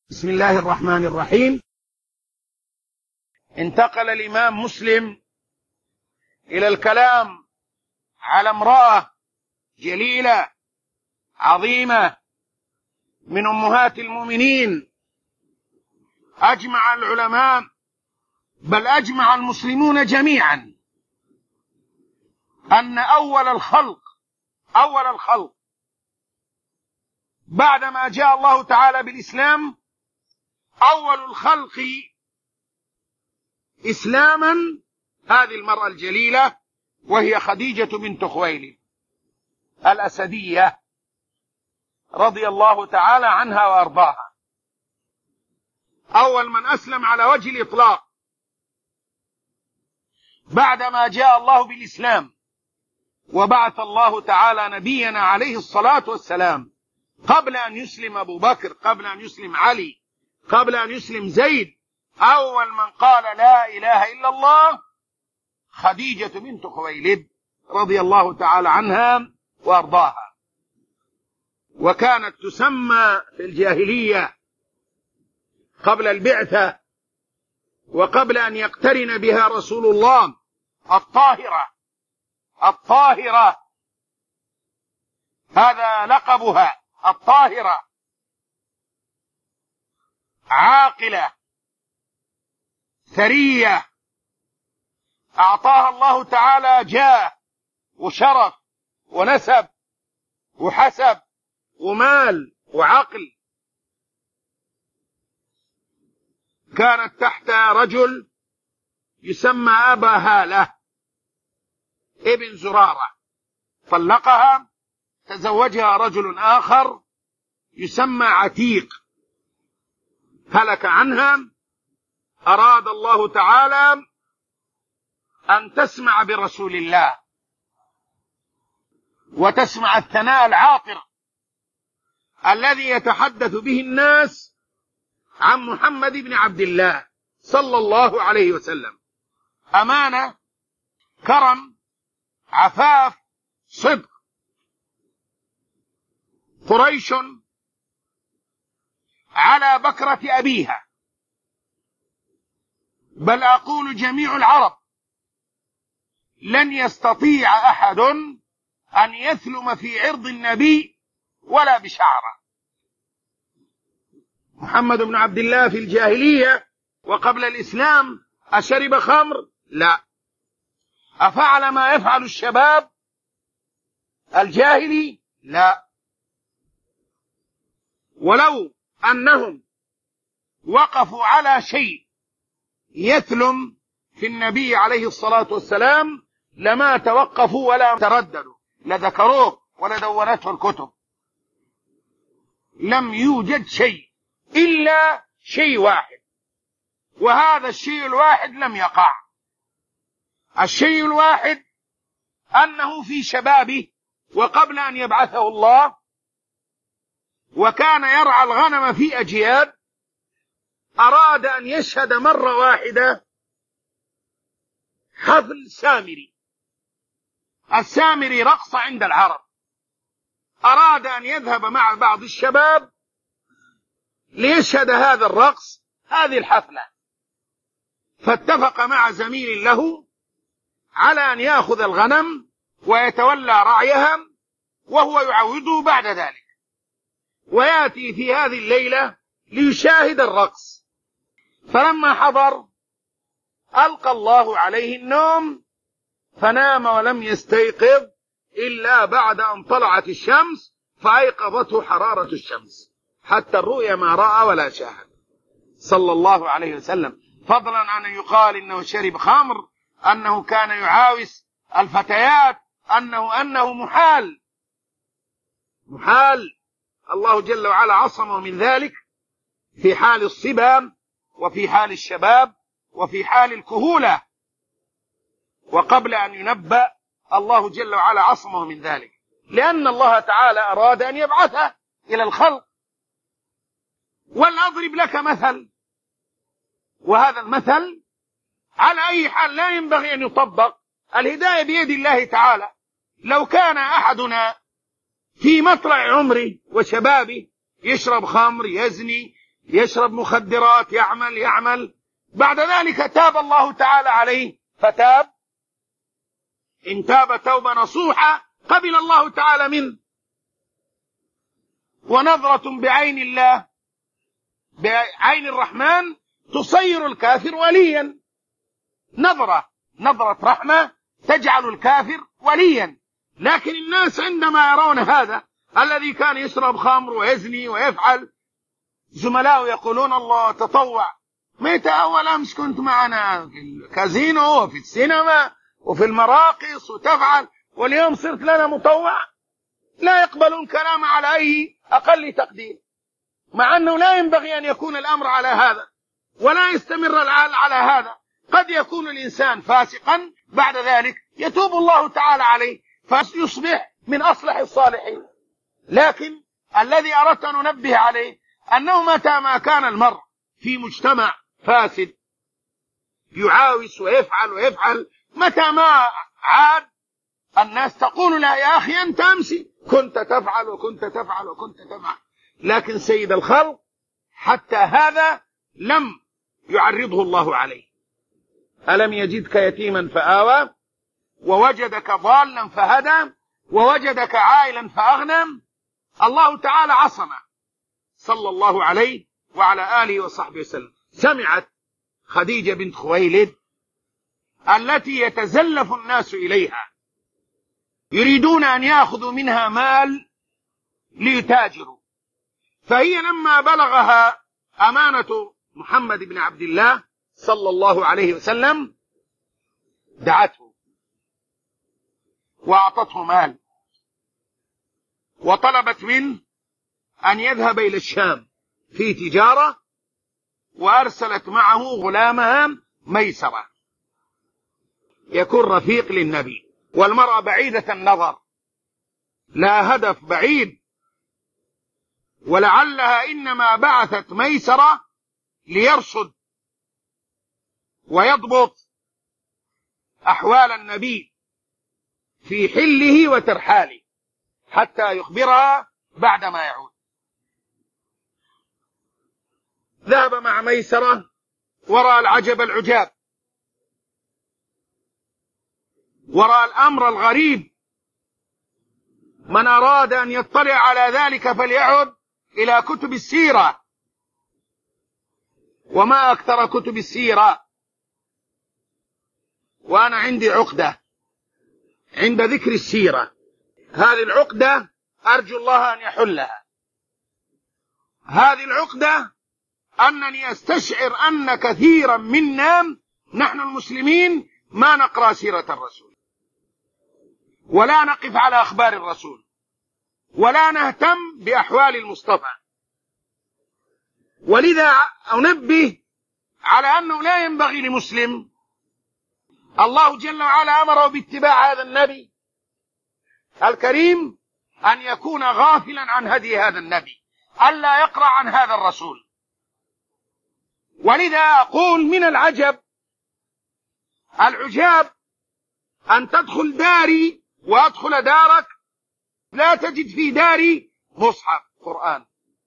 بسم الله الرحمن الرحيم. انتقل الإمام مسلم إلى الكلام على امرأة جليلة عظيمة من أمهات المؤمنين. أجمع العلماء بل أجمع المسلمون جميعا أن أول الخلق بعدما جاء الله تعالى بالإسلام، أول الخلق إسلاما هذه المرأة الجليلة، وهي خديجة بنت خويلد الأسدية رضي الله تعالى عنها وأرضاها. أول من أسلم على وجه الإطلاق بعدما جاء الله بالإسلام وبعث الله تعالى نبينا عليه الصلاة والسلام، قبل أن يسلم أبو بكر، قبل أن يسلم علي، قبل أن يسلم زيد. أول من قال لا إله إلا الله خديجة بنت خويلد رضي الله تعالى عنها وأرضاها. وكانت تسمى في الجاهلية قبل البعثة وقبل أن يقترن بها رسول الله الطاهرة، هذا لقبها، الطاهرة، عاقلة ثرية، أعطاها الله تعالى جاه وشرف ونسب وحسب ومال وعقل. كانت تحت رجل يسمى أبا هالة ابن زرارة، طلقها، تزوجها رجل آخر يسمى عتيق، هلك عنها. أراد الله تعالى أن تسمع برسول الله وتسمع الثناء العاطر الذي يتحدث به الناس عن محمد بن عبد الله صلى الله عليه وسلم. أمانة، كرم، عفاف، صدق. قريش على بكرة أبيها، بل أقول جميع العرب لن يستطيع أحد أن يثلم في عرض النبي ولا بشعره. محمد بن عبد الله في الجاهلية وقبل الإسلام أشرب خمر؟ لا. أفعل ما يفعل الشباب الجاهلي؟ لا. ولو أنهم وقفوا على شيء يثلم في النبي عليه الصلاة والسلام لما توقفوا ولا ترددوا، لذكروه ولدونته الكتب. لم يوجد شيء إلا شيء واحد، وهذا الشيء الواحد لم يقع. الشيء الواحد أنه في شبابه وقبل أن يبعثه الله، وكان يرعى الغنم في أجياد، أراد أن يشهد مرة واحدة حفل سامري. السامري رقص عند العرب، أراد أن يذهب مع بعض الشباب ليشهد هذا الرقص، هذه الحفلة. فاتفق مع زميل له على أن يأخذ الغنم ويتولى رعيها وهو يعوضه بعد ذلك، ويأتي في هذه الليلة ليشاهد الرقص. فلما حضر ألقى الله عليه النوم، فنام ولم يستيقظ إلا بعد أن طلعت الشمس، فأيقظته حرارة الشمس، حتى الرؤيا ما رأى ولا شاهد صلى الله عليه وسلم. فضلا عن أن يقال إنه شرب خمر، أنه كان يعاوس الفتيات، أنه محال. الله جل وعلا عصمه من ذلك في حال الصبا وفي حال الشباب وفي حال الكهولة، وقبل أن ينبأ الله جل وعلا عصمه من ذلك، لأن الله تعالى أراد أن يبعثه إلى الخلق. ولأضرب لك مثل، وهذا المثل على أي حال لا ينبغي أن يطبق. الهداية بيد الله تعالى. لو كان أحدنا في مطلع عمره وشبابه يشرب خمر، يزني، يشرب مخدرات، يعمل. بعد ذلك تاب الله تعالى عليه فتاب. إن تاب توبة نصوحة قبل الله تعالى منه. ونظرة بعين الله، بعين الرحمن، تصير الكافر وليا. نظرة رحمة تجعل الكافر وليا. لكن الناس عندما يرون هذا الذي كان يشرب خمر ويزني ويفعل، زملاء يقولون الله تطوع. متى أول أمس كنت معنا في الكازينو وفي السينما وفي المراقص وتفعل، واليوم صرت لنا مطوع؟ لا يقبلون كلام على أي أقل تقدير، مع أنه لا ينبغي أن يكون الأمر على هذا ولا يستمر العال على هذا. قد يكون الإنسان فاسقا، بعد ذلك يتوب الله تعالى عليه فيصبح من أصلح الصالحين. لكن الذي أردت أن أنبه عليه أنه متى ما كان المرء في مجتمع فاسد يعاوس ويفعل، متى ما عاد الناس تقول له يا أخي أنت أمسي كنت تفعل وكنت تفعل. لكن سيد الخلق حتى هذا لم يعرضه الله عليه. ألم يجدك يتيما فآوى، ووجدك ضالا فهدى، ووجدك عائلا فأغنى. الله تعالى عصمه صلى الله عليه وعلى آله وصحبه وسلم. سمعت خديجة بنت خويلد التي يتزلف الناس إليها يريدون أن يأخذوا منها مال ليتاجروا، فهي لما بلغها أمانة محمد بن عبد الله صلى الله عليه وسلم دعته وأعطته مال، وطلبت منه أن يذهب إلى الشام في تجارة، وأرسلت معه غلامها ميسرة يكون رفيق للنبي. والمرأة بعيدة النظر، لا هدف، بعيد، ولعلها إنما بعثت ميسرة ليرصد ويضبط أحوال النبي في حله وترحاله حتى يخبرها بعدما يعود. ذهب مع ميسرة ورأى العجب العجاب، ورأى الأمر الغريب. من أراد أن يطلع على ذلك فليعد إلى كتب السيرة، وما أكثر كتب السيرة. وأنا عندي عقدة عند ذكر السيرة، هذه العقدة أرجو الله أن يحلها. هذه العقدة أنني أستشعر أن كثيرا منا نحن المسلمين ما نقرأ سيرة الرسول، ولا نقف على أخبار الرسول، ولا نهتم بأحوال المصطفى. ولذا أنبه على أنه لا ينبغي لمسلم، الله جل وعلا أمره باتباع هذا النبي الكريم، أن يكون غافلا عن هدي هذا النبي، ألا يقرأ عن هذا الرسول. ولذا أقول من العجب العجاب أن تدخل داري وأدخل دارك لا تجد في داري مصحف قرآن،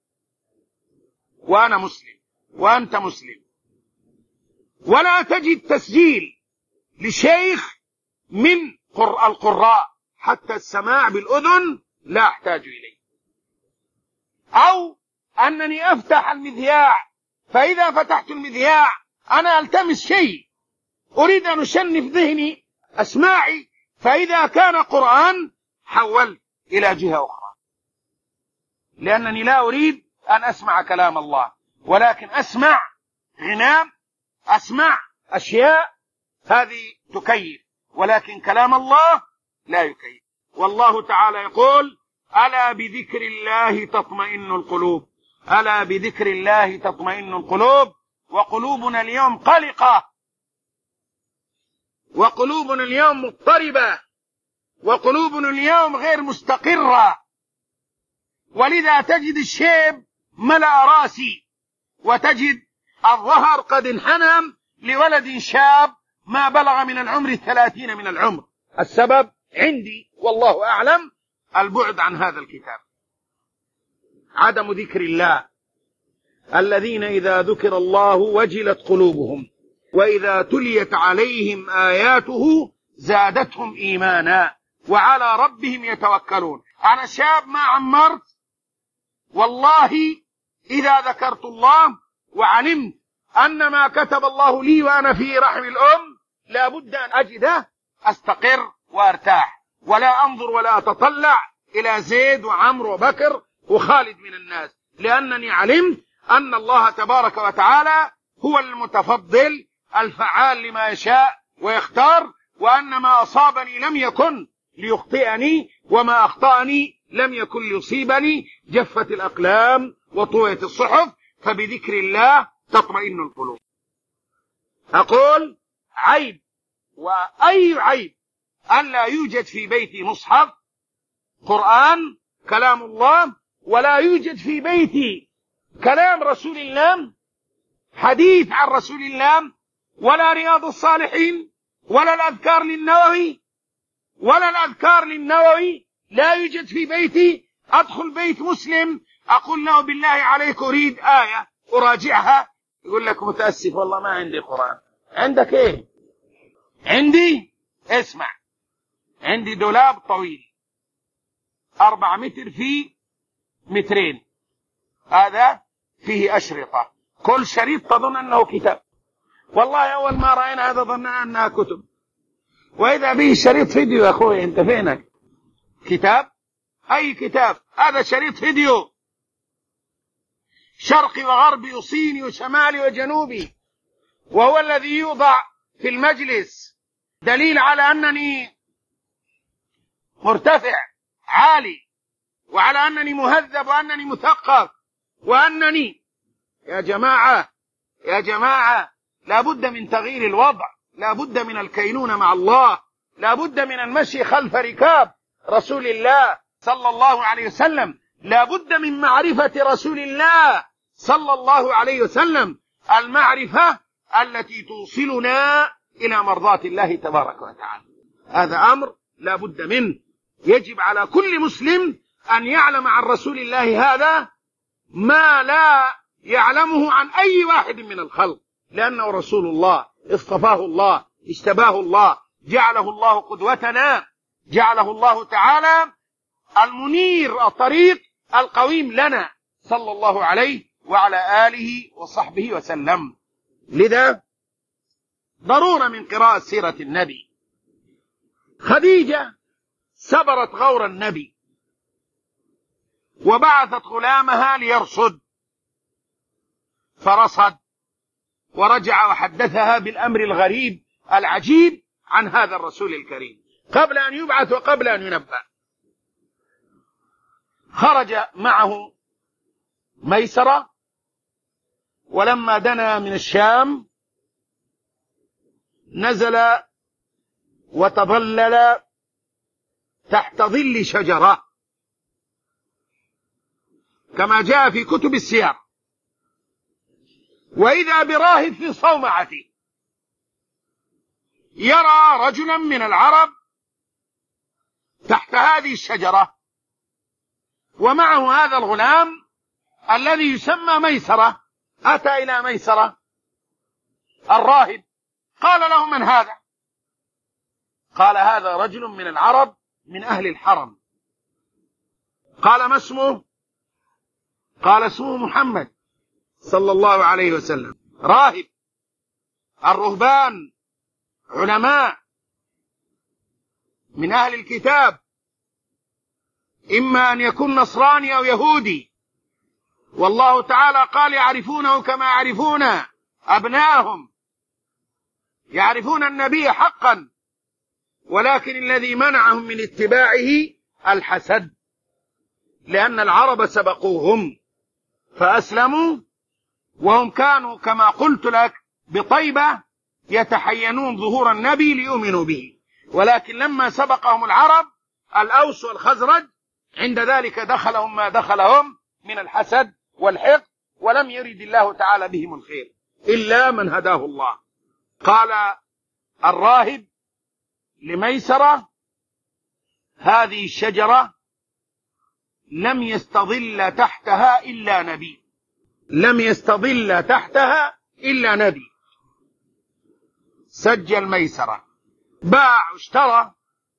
وأنا مسلم وأنت مسلم، ولا تجد تسجيل لشيخ من القراء، حتى السماع بالأذن لا أحتاج إليه. أو أنني أفتح المذياع، فإذا فتحت المذياع أنا ألتمس شيء أريد أن أشنف ذهني أسماعي، فإذا كان قرآن حولت إلى جهة أخرى، لأنني لا أريد أن أسمع كلام الله، ولكن أسمع غناء، أسمع أشياء هذه تكيف، ولكن كلام الله لا يكيف. والله تعالى يقول ألا بذكر الله تطمئن القلوب، ألا بذكر الله تطمئن القلوب. وقلوبنا اليوم قلقة، وقلوبنا اليوم مضطربة، وقلوبنا اليوم غير مستقرة. ولذا تجد الشيب ملأ راسي، وتجد الظهر قد انحنى لولد شاب ما بلغ من العمر 30 من العمر. السبب عندي والله أعلم البعد عن هذا الكتاب، عدم ذكر الله. الذين إذا ذكر الله وجلت قلوبهم وإذا تليت عليهم آياته زادتهم إيمانا وعلى ربهم يتوكلون. أنا شاب ما عمرت، والله إذا ذكرت الله وعلمت أن ما كتب الله لي وأنا في رحم الأم لابد أن أجده أستقر وأرتاح، ولا أنظر ولا أتطلع إلى زيد وعمر وبكر وخالد من الناس، لأنني علمت أن الله تبارك وتعالى هو المتفضل الفعال لما يشاء ويختار، وأن ما أصابني لم يكن ليخطئني وما أخطأني لم يكن ليصيبني. جفت الأقلام وطويت الصحف، فبذكر الله تطمئن القلوب. أقول عيب، وأي عيب، أن لا يوجد في بيتي مصحف قرآن كلام الله، ولا يوجد في بيتي كلام رسول الله، حديث عن رسول الله، ولا رياض الصالحين، ولا الأذكار للنووي، ولا الأذكار للنووي لا يوجد في بيتي. أدخل بيت مسلم أقول له بالله عليك أريد آية أراجعها، يقول لك متأسف والله ما عندي قرآن. عندك إيه؟ عندي، اسمع، عندي دولاب طويل 4 متر في 2 متر، هذا فيه أشرطة، كل شريط تظن أنه كتاب. والله أول ما رأينا هذا ظننا أنها كتب، وإذا به شريط فيديو. يا أخوي أنت فينك؟ كتاب؟ أي كتاب؟ هذا شريط فيديو، شرقي وغربي وصيني وشمالي وجنوبي، وهو الذي يوضع في المجلس، دليل على أنني مرتفع عالي، وعلى أنني مهذب، وأنني مثقف، وأنني يا جماعة لابد من تغيير الوضع، لابد من الكينونة مع الله، لابد من المشي خلف ركاب رسول الله صلى الله عليه وسلم، لابد من معرفة رسول الله صلى الله عليه وسلم، المعرفة التي توصلنا إلى مرضاة الله تبارك وتعالى. هذا أمر لابد منه، يجب على كل مسلم أن يعلم عن رسول الله هذا ما لا يعلمه عن أي واحد من الخلق، لأنه رسول الله، اصطفاه الله، اجتباه الله، جعله الله قدوتنا، جعله الله تعالى المنير الطريق القويم لنا، صلى الله عليه وعلى آله وصحبه وسلم. لذا ضرورة من قراءة سيرة النبي. خديجة سبرت غور النبي وبعثت غلامها ليرصد، فرصد ورجع وحدثها بالأمر الغريب العجيب عن هذا الرسول الكريم قبل أن يبعث وقبل أن ينبأ. خرج معه ميسرة، ولما دنا من الشام نزل وتظلل تحت ظل شجرة كما جاء في كتب السير، وإذا براهب في صومعته يرى رجلا من العرب تحت هذه الشجرة، ومعه هذا الغلام الذي يسمى ميسرة. أتى إلى ميسرة الراهب، قال له: من هذا؟ قال: هذا رجل من العرب من أهل الحرم. قال: ما اسمه؟ قال: اسمه محمد صلى الله عليه وسلم. راهب، الرهبان علماء من أهل الكتاب، إما أن يكون نصراني أو يهودي، والله تعالى قال: يعرفونه كما يعرفون أبناءهم، يعرفون النبي حقا، ولكن الذي منعهم من اتباعه الحسد، لأن العرب سبقوهم فأسلموا، وهم كانوا كما قلت لك بطيبة يتحينون ظهور النبي ليؤمنوا به، ولكن لما سبقهم العرب الأوس والخزرج عند ذلك دخلهم ما دخلهم من الحسد والحقد، ولم يرد الله تعالى بهم الخير إلا من هداه الله. قال الراهب لميسرة: هذه الشجرة لم يستظل تحتها إلا نبي، لم يستظل تحتها إلا نبي. سجل ميسرة، باع واشترى.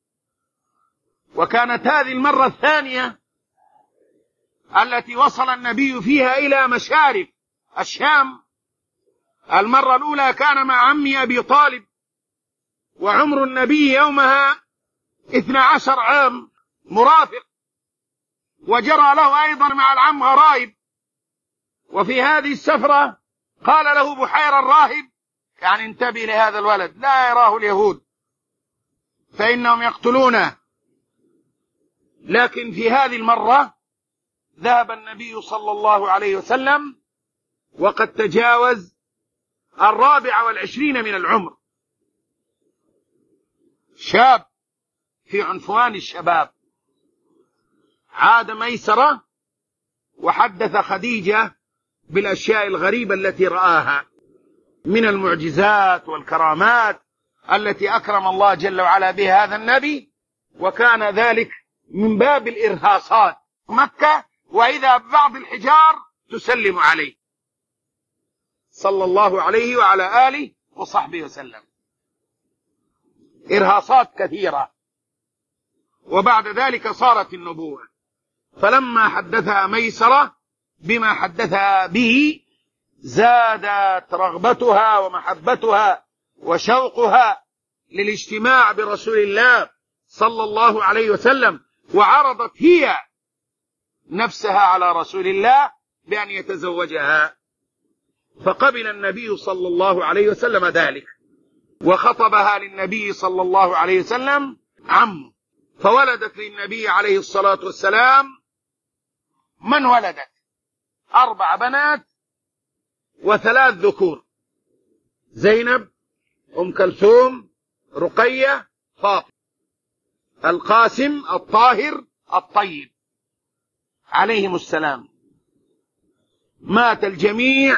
وكانت هذه المرة الثانية التي وصل النبي فيها إلى مشارف الشام. المرة الأولى كان مع عمي أبي طالب، وعمر النبي يومها 12 عام مرافق، وجرى له أيضا مع العم غرائب. وفي هذه السفرة قال له بحير الراهب، يعني انتبه لهذا الولد لا يراه اليهود فإنهم يقتلونه. لكن في هذه المرة ذهب النبي صلى الله عليه وسلم وقد تجاوز 24 من العمر، شاب في عنفوان الشباب. عاد ميسرة وحدث خديجة بالأشياء الغريبة التي رآها من المعجزات والكرامات التي أكرم الله جل وعلا بها هذا النبي. وكان ذلك من باب الإرهاصات مكة، وإذا ببعض الحجار تسلم عليه صلى الله عليه وعلى آله وصحبه وسلم. إرهاصات كثيرة. وبعد ذلك صارت النبوة. فلما حدثها ميسرة بما حدثها به زادت رغبتها ومحبتها وشوقها للاجتماع برسول الله صلى الله عليه وسلم، وعرضت هي نفسها على رسول الله بأن يتزوجها. فقبل النبي صلى الله عليه وسلم ذلك، وخطبها للنبي صلى الله عليه وسلم عمه. فولدت للنبي عليه الصلاة والسلام من ولدت 4 بنات و3 ذكور: زينب، أم كلثوم، رقية، فاطمة، القاسم، الطاهر، الطيب عليهم السلام. مات الجميع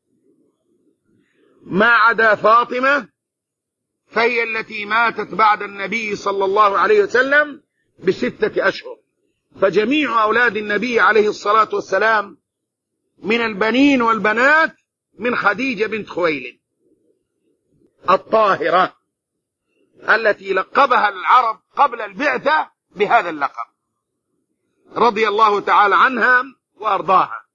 ما عدا فاطمة، فهي التي ماتت بعد النبي صلى الله عليه وسلم ب6 أشهر. فجميع أولاد النبي عليه الصلاة والسلام من البنين والبنات من خديجة بنت خويلد الطاهرة، التي لقبها العرب قبل البعثة بهذا اللقب، رضي الله تعالى عنها وأرضاها.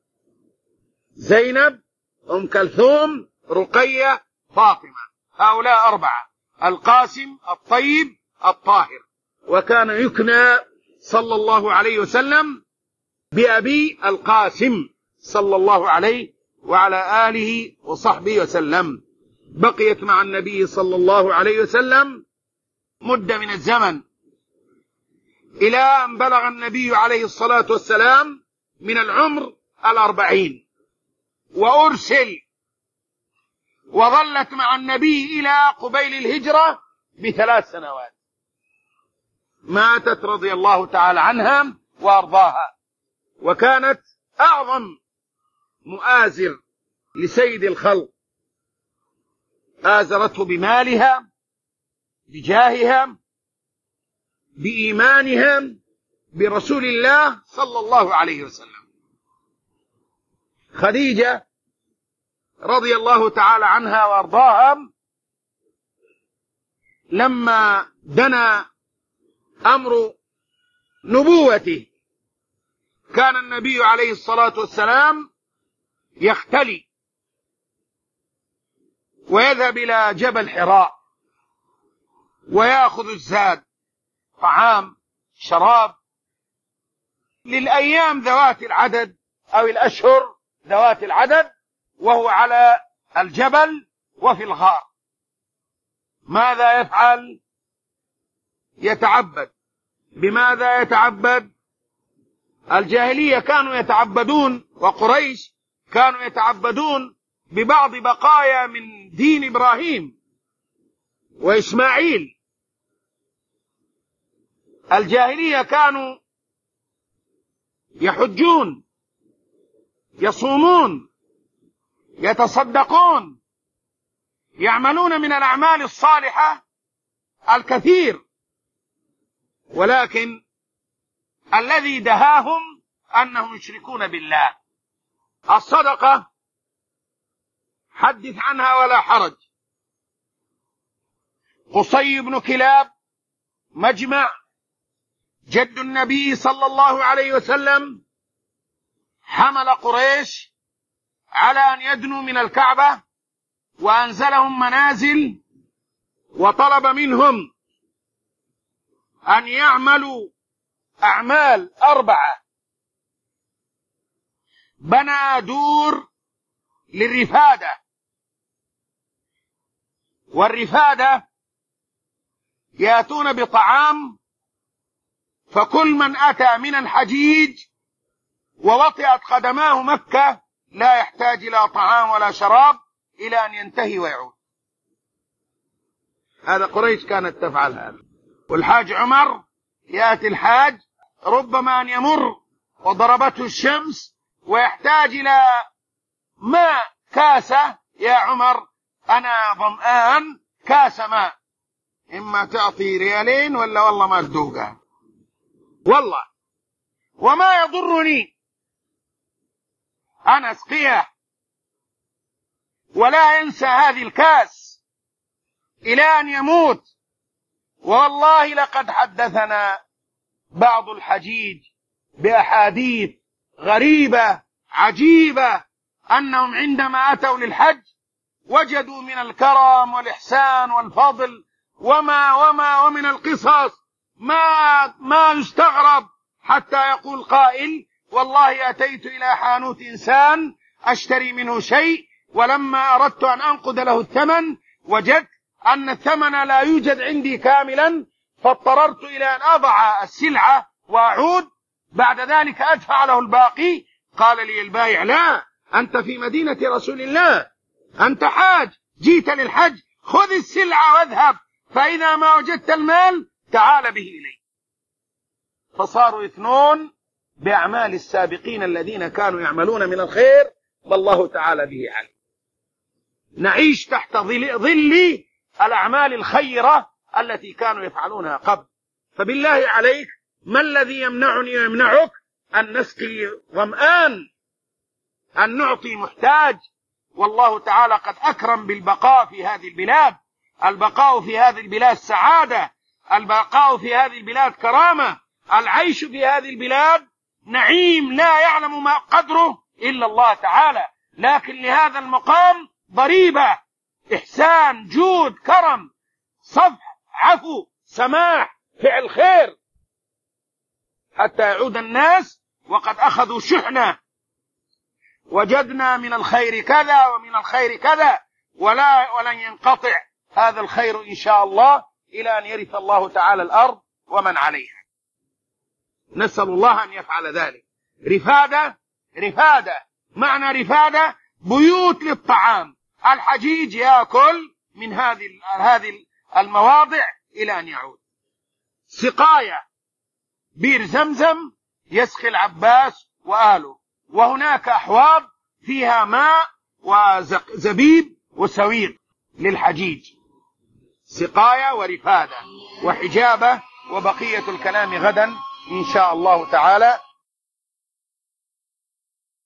زينب، أم كلثوم، رقية، فاطمة، هؤلاء 4: القاسم، الطيب، الطاهر. وكان يكنى صلى الله عليه وسلم بأبي القاسم صلى الله عليه وعلى آله وصحبه وسلم. بقيت مع النبي صلى الله عليه وسلم مدة من الزمن إلى أن بلغ النبي عليه الصلاة والسلام من العمر 40، وأرسل، وظلت مع النبي إلى قبيل الهجرة ب3 سنوات. ماتت رضي الله تعالى عنها وأرضاها، وكانت أعظم مؤازر لسيد الخلق. آزرته بمالها، بجاهها، بإيمانها برسول الله صلى الله عليه وسلم. خديجة رضي الله تعالى عنها وأرضاها لما دنا أمر نبوته كان النبي عليه الصلاة والسلام يختلي ويذهب إلى جبل حراء ويأخذ الزاد، طعام، شراب، للأيام ذوات العدد أو الأشهر ذوات العدد، وهو على الجبل وفي الغار. ماذا يفعل؟ يتعبد. بماذا يتعبد؟ الجاهلية كانوا يتعبدون، وقريش كانوا يتعبدون ببعض بقايا من دين إبراهيم وإسماعيل. الجاهلية كانوا يحجون، يصومون، يتصدقون، يعملون من الأعمال الصالحة الكثير، ولكن الذي دهاهم أنهم يشركون بالله. الصدقة حدث عنها ولا حرج. قصي بن كلاب مجمع جد النبي صلى الله عليه وسلم حمل قريش على أن يدنوا من الكعبة، وأنزلهم منازل وطلب منهم أن يعملوا أعمال 4. بنى دور للرفادة، والرفادة يأتون بطعام، فكل من أتى من الحجيج ووطئت قدماه مكة لا يحتاج إلى طعام ولا شراب إلى أن ينتهي ويعود. هذا قريش كانت تفعل هذا. والحاج عمر يأتي الحاج ربما أن يمر وضربته الشمس ويحتاج إلى ماء كاسة، يا عمر أنا ظمآن، كاس ماء، إما تعطي 2 ولا والله ما تذوقها، والله وما يضرني أنا أسقيه، ولا ينسى هذه الكاس إلى أن يموت. والله لقد حدثنا بعض الحجيج بأحاديث غريبة عجيبة أنهم عندما أتوا للحج وجدوا من الكرم والإحسان والفضل ومن القصص ما يستغرب، حتى يقول قائل والله أتيت إلى حانوت إنسان أشتري منه شيء، ولما أردت أن أنقد له الثمن وجدت أن الثمن لا يوجد عندي كاملا، فاضطررت إلى أن أضع السلعة وأعود بعد ذلك أدفع له الباقي. قال لي البائع لا، أنت في مدينة رسول الله، أنت حاج جيت للحج، خذ السلعة واذهب، فإذا ما وجدت المال تعال به إلي. فصاروا يثنون بأعمال السابقين الذين كانوا يعملون من الخير والله تعالى به عليم. نعيش تحت ظل الأعمال الخيرة التي كانوا يفعلونها قبل. فبالله عليك ما الذي يمنعني ويمنعك أن نسقي ظمآن، أن نعطي محتاج؟ والله تعالى قد أكرم بالبقاء في هذه البلاد. البقاء في هذه البلاد سعادة، البقاء في هذه البلاد كرامة، العيش في هذه البلاد نعيم لا يعلم ما قدره إلا الله تعالى، لكن لهذا المقام ضريبة، إحسان، جود، كرم، صفح، عفو، سماح، فعل خير، حتى يعود الناس وقد أخذوا شحنة، وجدنا من الخير كذا ومن الخير كذا، ولن ينقطع هذا الخير إن شاء الله إلى أن يرث الله تعالى الأرض ومن عليها. نسأل الله أن يفعل ذلك. رفادة معنى رفادة بيوت للطعام، الحجيج يأكل من هذه المواضع إلى أن يعود. سقاية بير زمزم يسقي العباس وآله، وهناك أحواض فيها ماء وزبيب وسويق للحجيج. سقاية ورفادة وحجابة، وبقية الكلام غدا إن شاء الله تعالى.